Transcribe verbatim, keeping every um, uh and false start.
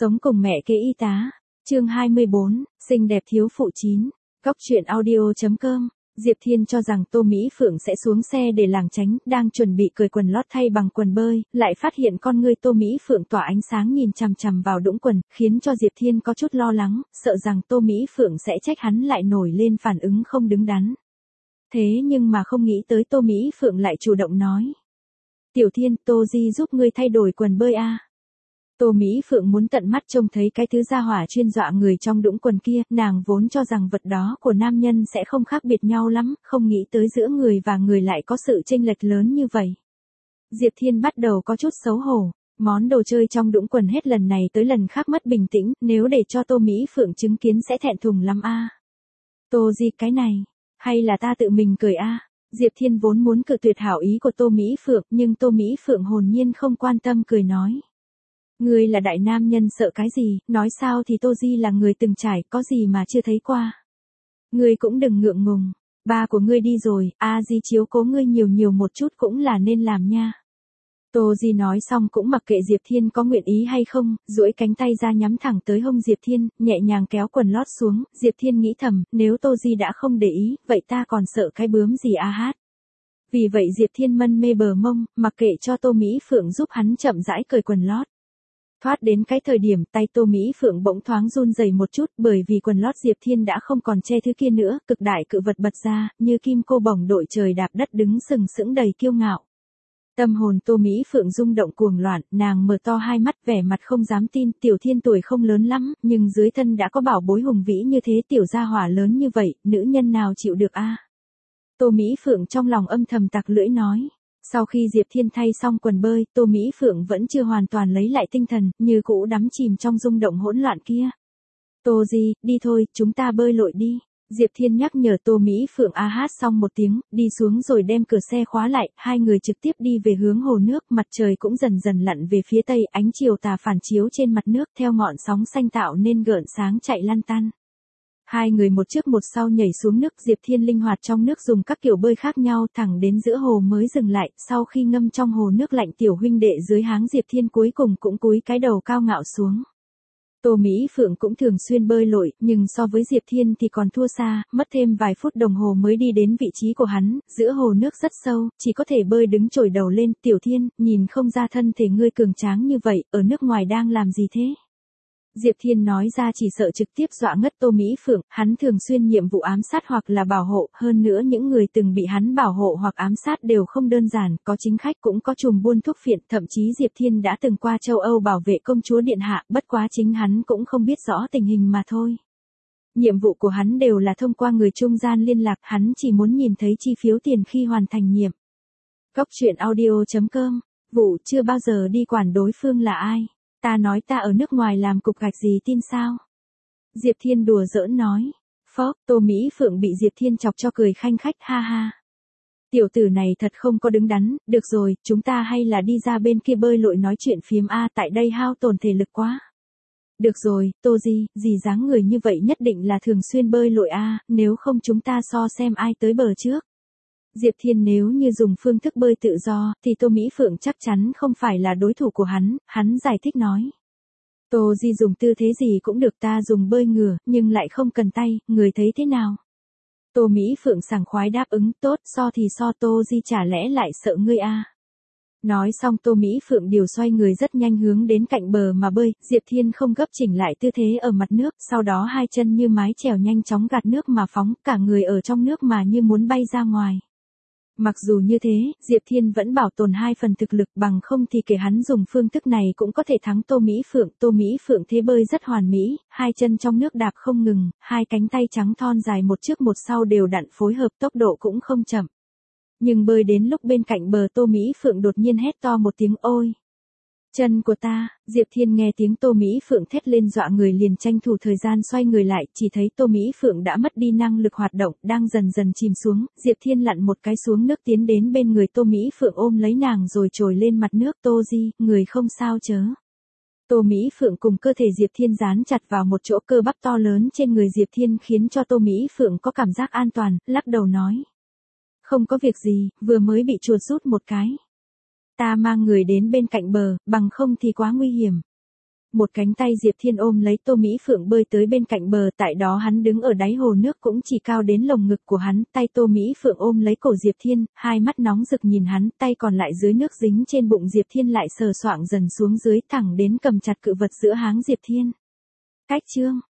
Sống cùng mẹ kế y tá. Chương hai mươi bốn, xinh đẹp thiếu phụ chín. Góc truyện audio.com. Diệp Thiên cho rằng Tô Mỹ Phượng sẽ xuống xe để lảng tránh, đang chuẩn bị cởi quần lót thay bằng quần bơi, lại phát hiện con ngươi Tô Mỹ Phượng tỏa ánh sáng nhìn chằm chằm vào đũng quần, khiến cho Diệp Thiên có chút lo lắng, sợ rằng Tô Mỹ Phượng sẽ trách hắn lại nổi lên phản ứng không đứng đắn. Thế nhưng mà không nghĩ tới Tô Mỹ Phượng lại chủ động nói. Tiểu Thiên, Tô Di giúp ngươi thay đổi quần bơi a. Tô Mỹ Phượng muốn tận mắt trông thấy cái thứ gia hỏa chuyên dọa người trong đũng quần kia, nàng vốn cho rằng vật đó của nam nhân sẽ không khác biệt nhau lắm, không nghĩ tới giữa người và người lại có sự chênh lệch lớn như vậy. Diệp Thiên bắt đầu có chút xấu hổ, món đồ chơi trong đũng quần hết lần này tới lần khác mất bình tĩnh, nếu để cho Tô Mỹ Phượng chứng kiến sẽ thẹn thùng lắm a. Tô Di cái này, hay là ta tự mình cười a? Diệp Thiên vốn muốn cự tuyệt hảo ý của Tô Mỹ Phượng, nhưng Tô Mỹ Phượng hồn nhiên không quan tâm cười nói. Ngươi là đại nam nhân sợ cái gì, nói sao thì Tô Di là người từng trải, có gì mà chưa thấy qua. Ngươi cũng đừng ngượng ngùng, ba của ngươi đi rồi, A Di chiếu cố ngươi nhiều nhiều một chút cũng là nên làm nha. Tô Di nói xong cũng mặc kệ Diệp Thiên có nguyện ý hay không, duỗi cánh tay ra nhắm thẳng tới hông Diệp Thiên, nhẹ nhàng kéo quần lót xuống, Diệp Thiên nghĩ thầm, nếu Tô Di đã không để ý, vậy ta còn sợ cái bướm gì a hát. Vì vậy Diệp Thiên mân mê bờ mông, mặc kệ cho Tô Mỹ Phượng giúp hắn chậm rãi cởi quần lót. Thoát đến cái thời điểm tay Tô Mỹ Phượng bỗng thoáng run rẩy một chút bởi vì quần lót Diệp Thiên đã không còn che thứ kia nữa, cực đại cự vật bật ra, như kim cô bổng đội trời đạp đất đứng sừng sững đầy kiêu ngạo. Tâm hồn Tô Mỹ Phượng rung động cuồng loạn, nàng mở to hai mắt vẻ mặt không dám tin, Tiểu Thiên tuổi không lớn lắm, nhưng dưới thân đã có bảo bối hùng vĩ như thế, tiểu gia hỏa lớn như vậy, nữ nhân nào chịu được a? Tô Mỹ Phượng trong lòng âm thầm tặc lưỡi nói. Sau khi Diệp Thiên thay xong quần bơi, Tô Mỹ Phượng vẫn chưa hoàn toàn lấy lại tinh thần, như cũ đắm chìm trong rung động hỗn loạn kia. Tô Di, đi thôi, chúng ta bơi lội đi. Diệp Thiên nhắc nhở Tô Mỹ Phượng a hát xong một tiếng, đi xuống rồi đem cửa xe khóa lại, hai người trực tiếp đi về hướng hồ nước, mặt trời cũng dần dần lặn về phía tây, ánh chiều tà phản chiếu trên mặt nước theo ngọn sóng xanh tạo nên gợn sáng chạy lăn tăn. Hai người một trước một sau nhảy xuống nước, Diệp Thiên linh hoạt trong nước dùng các kiểu bơi khác nhau thẳng đến giữa hồ mới dừng lại, sau khi ngâm trong hồ nước lạnh tiểu huynh đệ dưới háng Diệp Thiên cuối cùng cũng cúi cái đầu cao ngạo xuống. Tô Mỹ Phượng cũng thường xuyên bơi lội, nhưng so với Diệp Thiên thì còn thua xa, mất thêm vài phút đồng hồ mới đi đến vị trí của hắn, giữa hồ nước rất sâu, chỉ có thể bơi đứng chổi đầu lên, Tiểu Thiên, nhìn không ra thân thể ngươi cường tráng như vậy, ở nước ngoài đang làm gì thế? Diệp Thiên nói ra chỉ sợ trực tiếp dọa ngất Tô Mỹ Phượng, hắn thường xuyên nhiệm vụ ám sát hoặc là bảo hộ, hơn nữa những người từng bị hắn bảo hộ hoặc ám sát đều không đơn giản, có chính khách cũng có trùm buôn thuốc phiện, thậm chí Diệp Thiên đã từng qua châu Âu bảo vệ công chúa điện hạ, bất quá chính hắn cũng không biết rõ tình hình mà thôi. Nhiệm vụ của hắn đều là thông qua người trung gian liên lạc, hắn chỉ muốn nhìn thấy chi phiếu tiền khi hoàn thành nhiệm. Góc truyện audio.com, vụ chưa bao giờ đi quản đối phương là ai. Ta nói ta ở nước ngoài làm cục gạch gì tin sao? Diệp Thiên đùa giỡn nói. Phó, Tô Mỹ Phượng bị Diệp Thiên chọc cho cười khanh khách ha ha. Tiểu tử này thật không có đứng đắn, được rồi, chúng ta hay là đi ra bên kia bơi lội nói chuyện phiếm a, tại đây hao tổn thể lực quá. Được rồi, Tô Di, gì dáng người như vậy nhất định là thường xuyên bơi lội a, nếu không chúng ta so xem ai tới bờ trước. Diệp Thiên nếu như dùng phương thức bơi tự do, thì Tô Mỹ Phượng chắc chắn không phải là đối thủ của hắn, hắn giải thích nói. Tô Di dùng tư thế gì cũng được, ta dùng bơi ngửa, nhưng lại không cần tay, người thấy thế nào? Tô Mỹ Phượng sảng khoái đáp ứng, tốt, so thì so, Tô Di chả lẽ lại sợ ngươi a? Nói xong Tô Mỹ Phượng điều xoay người rất nhanh hướng đến cạnh bờ mà bơi, Diệp Thiên không gấp chỉnh lại tư thế ở mặt nước, sau đó hai chân như mái chèo nhanh chóng gạt nước mà phóng, cả người ở trong nước mà như muốn bay ra ngoài. Mặc dù như thế, Diệp Thiên vẫn bảo tồn hai phần thực lực, bằng không thì kể hắn dùng phương thức này cũng có thể thắng Tô Mỹ Phượng. Tô Mỹ Phượng thế bơi rất hoàn mỹ, hai chân trong nước đạp không ngừng, hai cánh tay trắng thon dài một trước một sau đều đặn phối hợp, tốc độ cũng không chậm. Nhưng bơi đến lúc bên cạnh bờ Tô Mỹ Phượng đột nhiên hét to một tiếng ôi. Chân của ta, Diệp Thiên nghe tiếng Tô Mỹ Phượng thét lên dọa người liền tranh thủ thời gian xoay người lại, chỉ thấy Tô Mỹ Phượng đã mất đi năng lực hoạt động, đang dần dần chìm xuống, Diệp Thiên lặn một cái xuống nước tiến đến bên người Tô Mỹ Phượng ôm lấy nàng rồi trồi lên mặt nước. Tô Di, người không sao chớ. Tô Mỹ Phượng cùng cơ thể Diệp Thiên dán chặt vào một chỗ cơ bắp to lớn trên người Diệp Thiên khiến cho Tô Mỹ Phượng có cảm giác an toàn, lắc đầu nói. Không có việc gì, vừa mới bị chuột rút một cái. Ta mang người đến bên cạnh bờ, bằng không thì quá nguy hiểm. Một cánh tay Diệp Thiên ôm lấy Tô Mỹ Phượng bơi tới bên cạnh bờ, tại đó hắn đứng ở đáy hồ nước cũng chỉ cao đến lồng ngực của hắn, tay Tô Mỹ Phượng ôm lấy cổ Diệp Thiên, hai mắt nóng rực nhìn hắn, tay còn lại dưới nước dính trên bụng Diệp Thiên lại sờ soạng dần xuống dưới thẳng đến cầm chặt cự vật giữa háng Diệp Thiên. Cách chương